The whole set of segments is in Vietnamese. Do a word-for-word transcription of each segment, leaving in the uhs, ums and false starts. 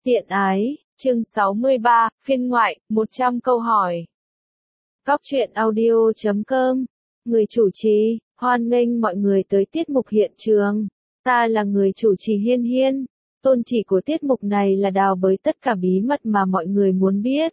Tiện ái, chương sáu mươi ba, phiên ngoại, một trăm câu hỏi. Góc truyện audio chấm com, người chủ trì, hoan nghênh mọi người tới tiết mục hiện trường. Ta là người chủ trì Hiên Hiên. Tôn chỉ của tiết mục này là đào bới tất cả bí mật mà mọi người muốn biết.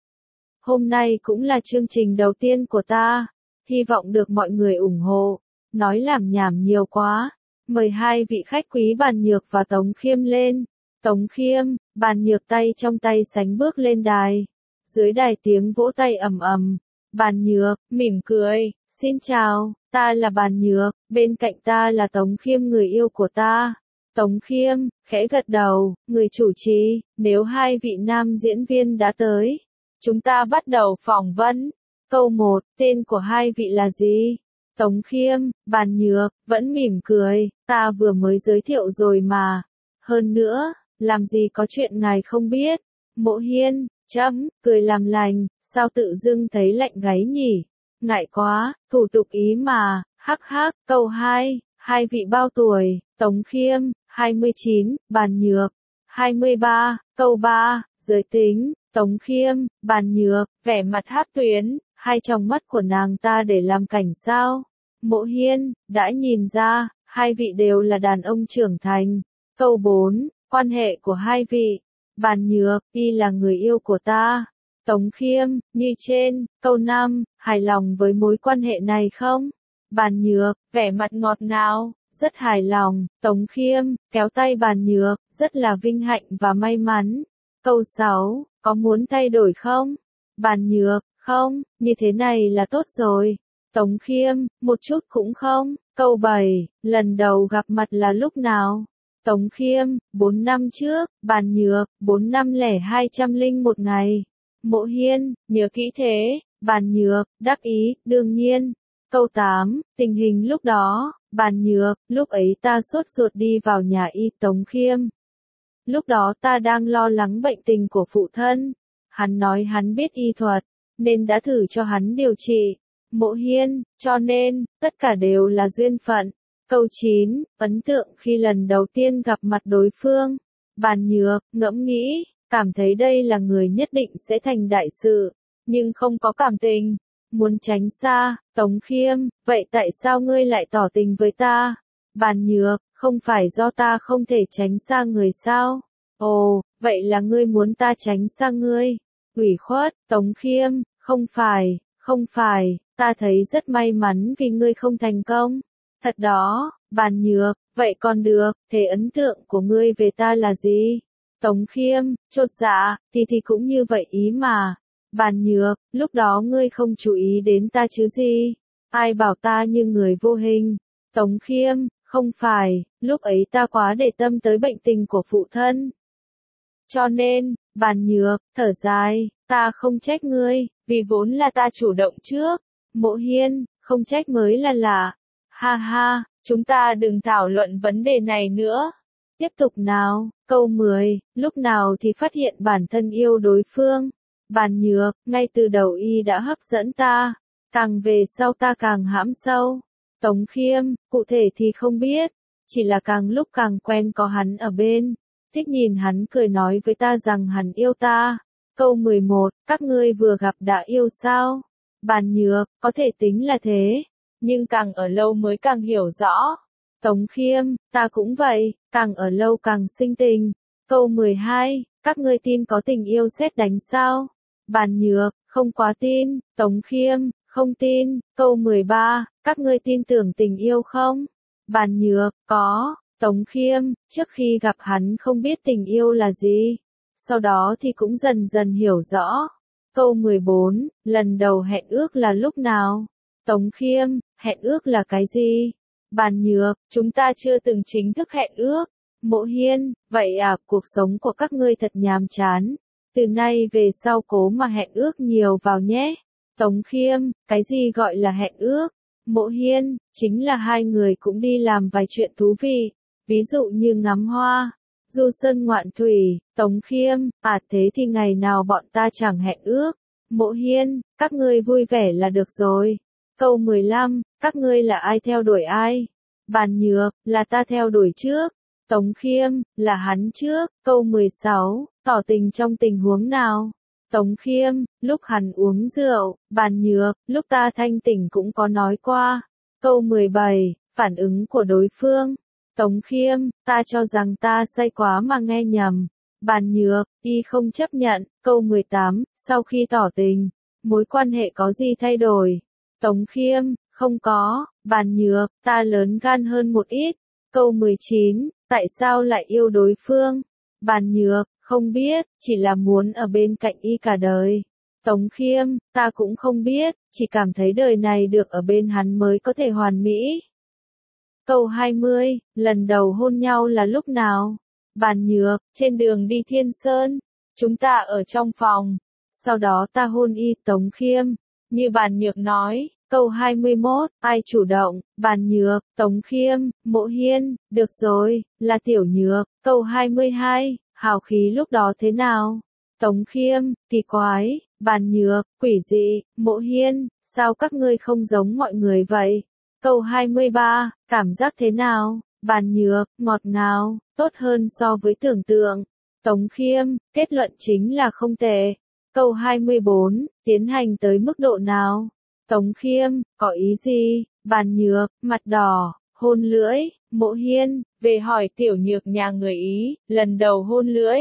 Hôm nay cũng là chương trình đầu tiên của ta. Hy vọng được mọi người ủng hộ. Nói làm nhảm nhiều quá. Mời hai vị khách quý Bàn Nhược và Tống Khiêm lên. Tống Khiêm, Bàn Nhược tay trong tay sánh bước lên đài. Dưới đài tiếng vỗ tay ầm ầm. Bàn Nhược, mỉm cười, xin chào, ta là Bàn Nhược, bên cạnh ta là Tống Khiêm người yêu của ta. Tống Khiêm, khẽ gật đầu, người chủ trì, nếu hai vị nam diễn viên đã tới. Chúng ta bắt đầu phỏng vấn. Câu một, tên của hai vị là gì? Tống Khiêm, Bàn Nhược, vẫn mỉm cười, ta vừa mới giới thiệu rồi mà. Hơn nữa, làm gì có chuyện ngài không biết. Mộ Hiên, chấm, cười làm lành, sao tự dưng thấy lạnh gáy nhỉ? Ngại quá, thủ tục ý mà, hắc hắc. Câu hai, hai vị bao tuổi? Tống Khiêm, hai mươi chín, Bàn Nhược, hai mươi ba. Câu ba, giới tính? Tống Khiêm, Bàn Nhược, vẻ mặt hát tuyến, hai tròng mắt của nàng ta để làm cảnh sao? Mộ Hiên, đã nhìn ra, hai vị đều là đàn ông trưởng thành. Câu bốn, quan hệ của hai vị? Bàn Nhược, y là người yêu của ta. Tống Khiêm, như trên. Câu năm, hài lòng với mối quan hệ này không? Bàn Nhược, vẻ mặt ngọt ngào, rất hài lòng. Tống Khiêm, kéo tay Bàn Nhược, rất là vinh hạnh và may mắn. Câu sáu, có muốn thay đổi không? Bàn Nhược, không, như thế này là tốt rồi. Tống Khiêm, một chút cũng không. Câu bảy, lần đầu gặp mặt là lúc nào? Tống Khiêm, bốn năm trước. Bàn Nhược, bốn năm lẻ hai trăm linh một ngày. Mộ Hiên, nhớ kỹ thế. Bàn Nhược, đắc ý, đương nhiên. Câu tám, tình hình lúc đó. Bàn Nhược, lúc ấy ta sốt ruột đi vào nhà y. Tống Khiêm, lúc đó ta đang lo lắng bệnh tình của phụ thân. Hắn nói hắn biết y thuật, nên đã thử cho hắn điều trị. Mộ Hiên, cho nên, tất cả đều là duyên phận. Câu chín, ấn tượng khi lần đầu tiên gặp mặt đối phương. Bàn Nhược, ngẫm nghĩ, cảm thấy đây là người nhất định sẽ thành đại sự, nhưng không có cảm tình, muốn tránh xa. Tống Khiêm, vậy tại sao ngươi lại tỏ tình với ta? Bàn Nhược, không phải do ta không thể tránh xa người sao? Ồ, vậy là ngươi muốn ta tránh xa ngươi? Ủy khuất. Tống Khiêm, không phải, không phải, ta thấy rất may mắn vì ngươi không thành công. Thật đó. Bàn Nhược, vậy còn được, thế ấn tượng của ngươi về ta là gì? Tống Khiêm, chột dạ, thì thì cũng như vậy ý mà. Bàn Nhược, lúc đó ngươi không chú ý đến ta chứ gì? Ai bảo ta như người vô hình? Tống Khiêm, không phải, lúc ấy ta quá để tâm tới bệnh tình của phụ thân. Cho nên, Bàn Nhược, thở dài, ta không trách ngươi, vì vốn là ta chủ động trước. Mộ Hiên, không trách mới là lạ. Ha ha, chúng ta đừng thảo luận vấn đề này nữa. Tiếp tục nào. Câu mười, lúc nào thì phát hiện bản thân yêu đối phương? Bàn Nhược, ngay từ đầu y đã hấp dẫn ta, càng về sau ta càng hãm sâu. Tống Khiêm, cụ thể thì không biết, chỉ là càng lúc càng quen có hắn ở bên, thích nhìn hắn cười nói với ta rằng hắn yêu ta. Câu mười một, các ngươi vừa gặp đã yêu sao? Bàn Nhược, có thể tính là thế, nhưng càng ở lâu mới càng hiểu rõ. Tống Khiêm, ta cũng vậy, càng ở lâu càng sinh tình. Câu mười hai, các ngươi tin có tình yêu sét đánh sao? Bàn Nhược, không quá tin. Tống Khiêm, không tin. Câu mười ba, các ngươi tin tưởng tình yêu không? Bàn Nhược, có. Tống Khiêm, trước khi gặp hắn không biết tình yêu là gì, sau đó thì cũng dần dần hiểu rõ. Câu mười bốn, lần đầu hẹn ước là lúc nào? Tống Khiêm, hẹn ước là cái gì? Bàn Nhược, chúng ta chưa từng chính thức hẹn ước. Mộ Hiên, vậy à, cuộc sống của các ngươi thật nhàm chán. Từ nay về sau cố mà hẹn ước nhiều vào nhé. Tống Khiêm, cái gì gọi là hẹn ước? Mộ Hiên, chính là hai người cũng đi làm vài chuyện thú vị, ví dụ như ngắm hoa, du sơn ngoạn thủy. Tống Khiêm, à thế thì ngày nào bọn ta chẳng hẹn ước. Mộ Hiên, các ngươi vui vẻ là được rồi. Câu mười lăm, các ngươi là ai theo đuổi ai? Bàn Nhược, là ta theo đuổi trước. Tống Khiêm, là hắn trước. Câu mười sáu, tỏ tình trong tình huống nào? Tống Khiêm, lúc hắn uống rượu. Bàn Nhược, lúc ta thanh tỉnh cũng có nói qua. Câu mười bảy, phản ứng của đối phương. Tống Khiêm, ta cho rằng ta say quá mà nghe nhầm. Bàn Nhược, y không chấp nhận. Câu mười tám, sau khi tỏ tình, mối quan hệ có gì thay đổi? Tống Khiêm, không có. Bàn Nhược, ta lớn gan hơn một ít. Câu mười chín, tại sao lại yêu đối phương? Bàn Nhược, không biết, chỉ là muốn ở bên cạnh y cả đời. Tống Khiêm, ta cũng không biết, chỉ cảm thấy đời này được ở bên hắn mới có thể hoàn mỹ. Câu hai mươi, lần đầu hôn nhau là lúc nào? Bàn Nhược, trên đường đi Thiên Sơn, chúng ta ở trong phòng, sau đó ta hôn y. Tống Khiêm, như Bàn Nhược nói. Câu hai mươi mốt, ai chủ động? Bàn Nhược, Tống Khiêm, Mộ Hiên, được rồi, là Tiểu Nhược. Câu hai mươi hai, hào khí lúc đó thế nào? Tống Khiêm, kỳ quái. Bàn Nhược, quỷ dị. Mộ Hiên, sao các ngươi không giống mọi người vậy? Câu hai mươi ba, cảm giác thế nào? Bàn Nhược, ngọt ngào, tốt hơn so với tưởng tượng. Tống Khiêm, kết luận chính là không tệ. Câu hai mươi bốn, tiến hành tới mức độ nào? Tống Khiêm, có ý gì? Bàn Nhược, mặt đỏ, hôn lưỡi. Mộ Hiên, về hỏi Tiểu Nhược nhà người Ý, lần đầu hôn lưỡi.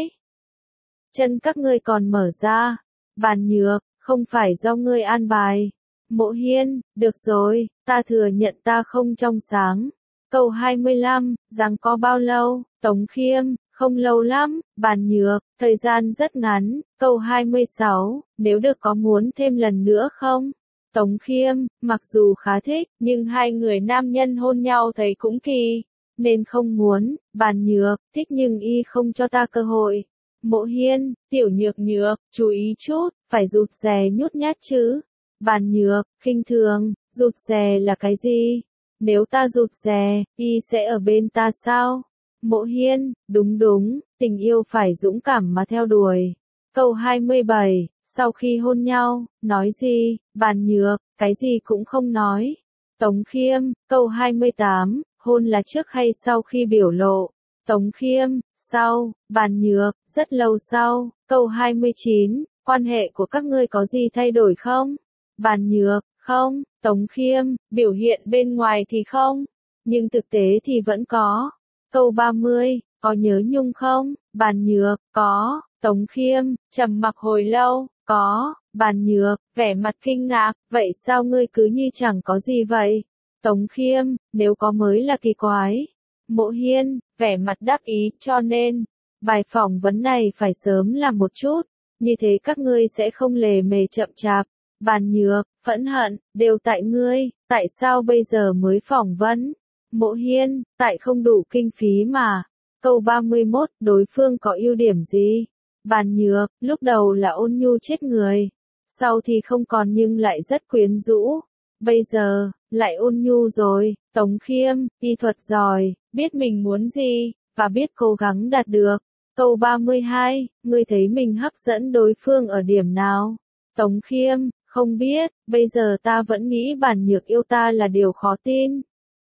Chân các ngươi còn mở ra. Bàn Nhược, không phải do ngươi an bài. Mộ Hiên, được rồi, ta thừa nhận ta không trong sáng. Câu hai mươi lăm, rằng có bao lâu? Tống Khiêm, không lâu lắm. Bàn Nhược, thời gian rất ngắn. Câu hai mươi sáu, nếu được có muốn thêm lần nữa không? Tống Khiêm, mặc dù khá thích, nhưng hai người nam nhân hôn nhau thấy cũng kỳ, nên không muốn. Bàn Nhược, thích nhưng y không cho ta cơ hội. Mộ Hiên, Tiểu Nhược Nhược, chú ý chút, phải rụt rè nhút nhát chứ. Bàn Nhược, khinh thường, rụt rè là cái gì? Nếu ta rụt rè, y sẽ ở bên ta sao? Mộ Hiên, đúng đúng, tình yêu phải dũng cảm mà theo đuổi. Câu hai mươi bảy, sau khi hôn nhau, nói gì? Bàn Nhược, cái gì cũng không nói. Tống Khiêm, câu hai mươi tám, hôn là trước hay sau khi biểu lộ? Tống Khiêm, sau. Bàn Nhược, rất lâu sau. Câu hai mươi chín, quan hệ của các ngươi có gì thay đổi không? Bàn Nhược, không. Tống Khiêm, biểu hiện bên ngoài thì không, nhưng thực tế thì vẫn có. Câu ba mươi, có nhớ Nhung không? Bàn Nhược, có. Tống Khiêm, trầm mặc hồi lâu, có. Bàn Nhược, vẻ mặt kinh ngạc, vậy sao ngươi cứ như chẳng có gì vậy? Tống Khiêm, nếu có mới là kỳ quái. Mộ Hiên, vẻ mặt đắc ý, cho nên, bài phỏng vấn này phải sớm làm một chút, như thế các ngươi sẽ không lề mề chậm chạp. Bàn Nhược, phẫn hận, đều tại ngươi, tại sao bây giờ mới phỏng vấn? Mộ Hiên, tại không đủ kinh phí mà. Câu ba mươi mốt, đối phương có ưu điểm gì? Bàn Nhược, lúc đầu là ôn nhu chết người, sau thì không còn nhưng lại rất quyến rũ, bây giờ, lại ôn nhu rồi. Tống Khiêm, y thuật giỏi, biết mình muốn gì, và biết cố gắng đạt được. Câu ba mươi hai, ngươi thấy mình hấp dẫn đối phương ở điểm nào? Tống Khiêm, không biết, bây giờ ta vẫn nghĩ Bàn Nhược yêu ta là điều khó tin.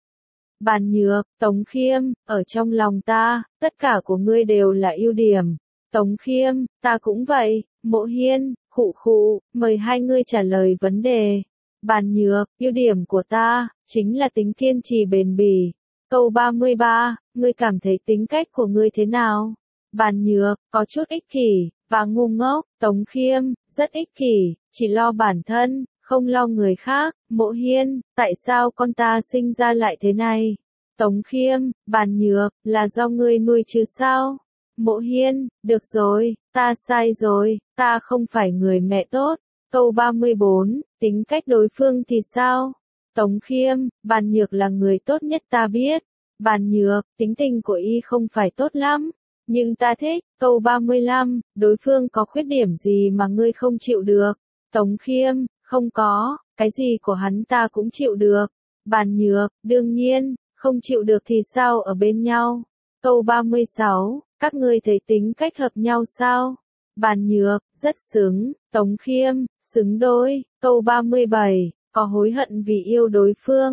Bàn Nhược, Tống Khiêm, ở trong lòng ta, tất cả của ngươi đều là ưu điểm. Tống Khiêm, ta cũng vậy. Mộ Hiên, khụ khụ, mời hai ngươi trả lời vấn đề. Bàn Nhược, ưu điểm của ta, chính là tính kiên trì bền bỉ. Câu ba mươi ba, ngươi cảm thấy tính cách của ngươi thế nào? Bàn Nhược, có chút ích kỷ, và ngu ngốc. Tống Khiêm, rất ích kỷ, chỉ lo bản thân, không lo người khác. Mộ Hiên, tại sao con ta sinh ra lại thế này? Tống Khiêm, Bàn Nhược, là do ngươi nuôi chứ sao? Mộ Hiên, được rồi, ta sai rồi, ta không phải người mẹ tốt. Câu ba mươi bốn, tính cách đối phương thì sao? Tống Khiêm, Bàn Nhược là người tốt nhất ta biết. Bàn Nhược, tính tình của y không phải tốt lắm, nhưng ta thích. Câu ba mươi lăm, đối phương có khuyết điểm gì mà ngươi không chịu được? Tống Khiêm, không có, cái gì của hắn ta cũng chịu được. Bàn Nhược, đương nhiên, không chịu được thì sao ở bên nhau? Câu ba mươi sáu, các ngươi thấy tính cách hợp nhau sao? Bàn Nhược, rất xứng. Tống Khiêm, xứng đôi. Câu ba mươi bảy, có hối hận vì yêu đối phương?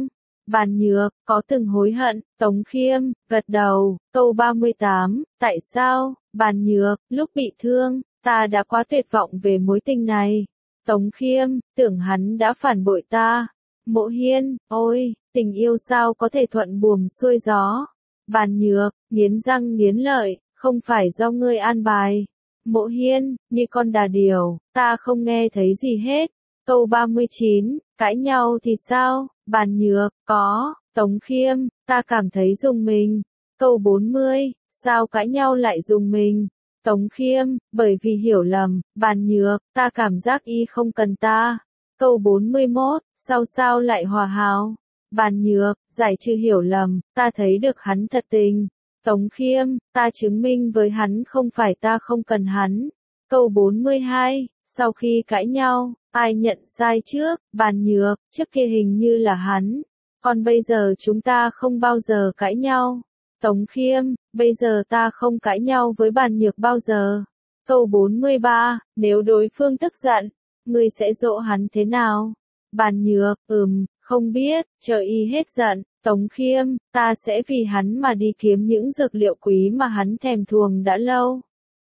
Bàn Nhược, có từng hối hận, Tống Khiêm, gật đầu, câu ba mươi tám, tại sao, Bàn Nhược, lúc bị thương, ta đã quá tuyệt vọng về mối tình này. Tống Khiêm, tưởng hắn đã phản bội ta. Mộ Hiên, ôi, tình yêu sao có thể thuận buồm xuôi gió. Bàn Nhược, nghiến răng nghiến lợi, không phải do ngươi an bài. Mộ Hiên, như con đà điểu, ta không nghe thấy gì hết. Câu ba mươi chín, cãi nhau thì sao? Bàn Nhược, có. Tống Khiêm, ta cảm thấy rùng mình. Câu bốn mươi, sao cãi nhau lại rùng mình? Tống Khiêm, bởi vì hiểu lầm. Bàn Nhược, ta cảm giác y không cần ta. Câu bốn mươi mốt, sao sao lại hòa hảo? Bàn Nhược, giải trừ hiểu lầm, ta thấy được hắn thật tình. Tống Khiêm, ta chứng minh với hắn không phải ta không cần hắn. Câu bốn mươi hai, sau khi cãi nhau, ai nhận sai trước? Bàn Nhược, trước kia hình như là hắn. Còn bây giờ chúng ta không bao giờ cãi nhau. Tống Khiêm, bây giờ ta không cãi nhau với Bàn Nhược bao giờ. Câu bốn mươi ba, nếu đối phương tức giận, ngươi sẽ dỗ hắn thế nào? Bàn Nhược, ừm, không biết, chờ y hết giận. Tống Khiêm, ta sẽ vì hắn mà đi kiếm những dược liệu quý mà hắn thèm thuồng đã lâu.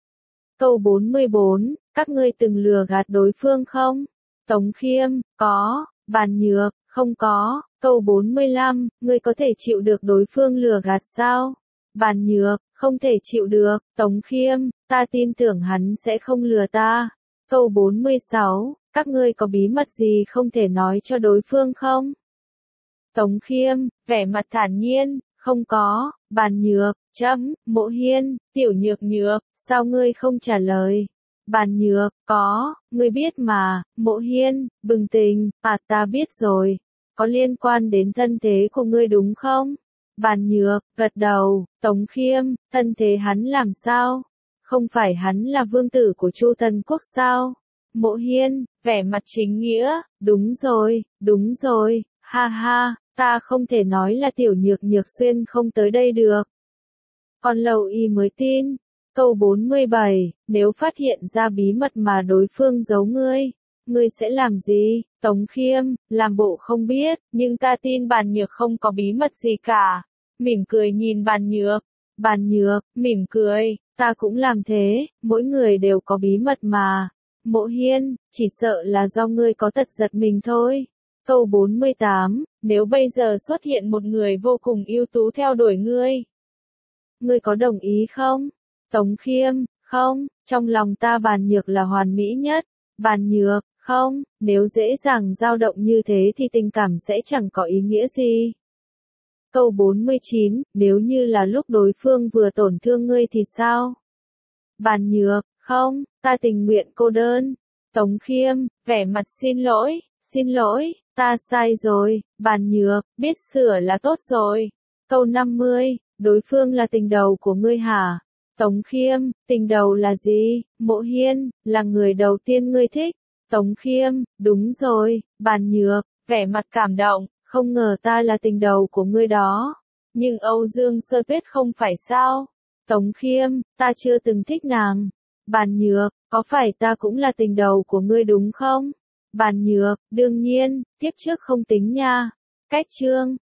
Câu bốn mươi bốn, các ngươi từng lừa gạt đối phương không? Tống Khiêm, có. Bàn Nhược, không có. Câu bốn mươi lăm, ngươi có thể chịu được đối phương lừa gạt sao? Bàn Nhược, không thể chịu được. Tống Khiêm, ta tin tưởng hắn sẽ không lừa ta. Câu bốn mươi sáu, các ngươi có bí mật gì không thể nói cho đối phương không? Tống Khiêm, vẻ mặt thản nhiên, không có. Bàn Nhược, chấm, Mộ Hiên, Tiểu Nhược Nhược, sao ngươi không trả lời? Bàn Nhược, có, ngươi biết mà. Mộ Hiên, bừng tỉnh, à ta biết rồi. Có liên quan đến thân thế của ngươi đúng không? Bàn Nhược, gật đầu. Tống Khiêm, thân thế hắn làm sao? Không phải hắn là vương tử của Chu Tần Quốc sao? Mộ Hiên, vẻ mặt chính nghĩa, đúng rồi, đúng rồi, ha ha, ta không thể nói là Tiểu Nhược Nhược xuyên không tới đây được. Còn Lầu Y mới tin. Câu bốn mươi bảy, nếu phát hiện ra bí mật mà đối phương giấu ngươi, ngươi sẽ làm gì? Tống Khiêm, làm bộ không biết, nhưng ta tin Bàn Nhược không có bí mật gì cả. Mỉm cười nhìn Bàn Nhược. Bàn Nhược, mỉm cười, ta cũng làm thế, mỗi người đều có bí mật mà. Mộ Hiên, chỉ sợ là do ngươi có tật giật mình thôi. Câu bốn mươi tám, nếu bây giờ xuất hiện một người vô cùng ưu tú theo đuổi ngươi, ngươi có đồng ý không? Tống Khiêm, không, trong lòng ta Bàn Nhược là hoàn mỹ nhất. Bàn Nhược, không, nếu dễ dàng dao động như thế thì tình cảm sẽ chẳng có ý nghĩa gì. Câu bốn mươi chín, nếu như là lúc đối phương vừa tổn thương ngươi thì sao? Bàn Nhược, không, ta tình nguyện cô đơn. Tống Khiêm, vẻ mặt xin lỗi, xin lỗi, ta sai rồi. Bàn Nhược, biết sửa là tốt rồi. Câu năm mươi, đối phương là tình đầu của ngươi hả? Tống Khiêm, tình đầu là gì? Mộ Hiên, là người đầu tiên ngươi thích. Tống Khiêm, đúng rồi. Bàn Nhược, vẻ mặt cảm động, không ngờ ta là tình đầu của ngươi đó. Nhưng Âu Dương Sơ Tuyết không phải sao? Tống Khiêm, ta chưa từng thích nàng. Bàn Nhược, có phải ta cũng là tình đầu của ngươi đúng không? Bàn Nhược, đương nhiên, kiếp trước không tính nha. Cách chương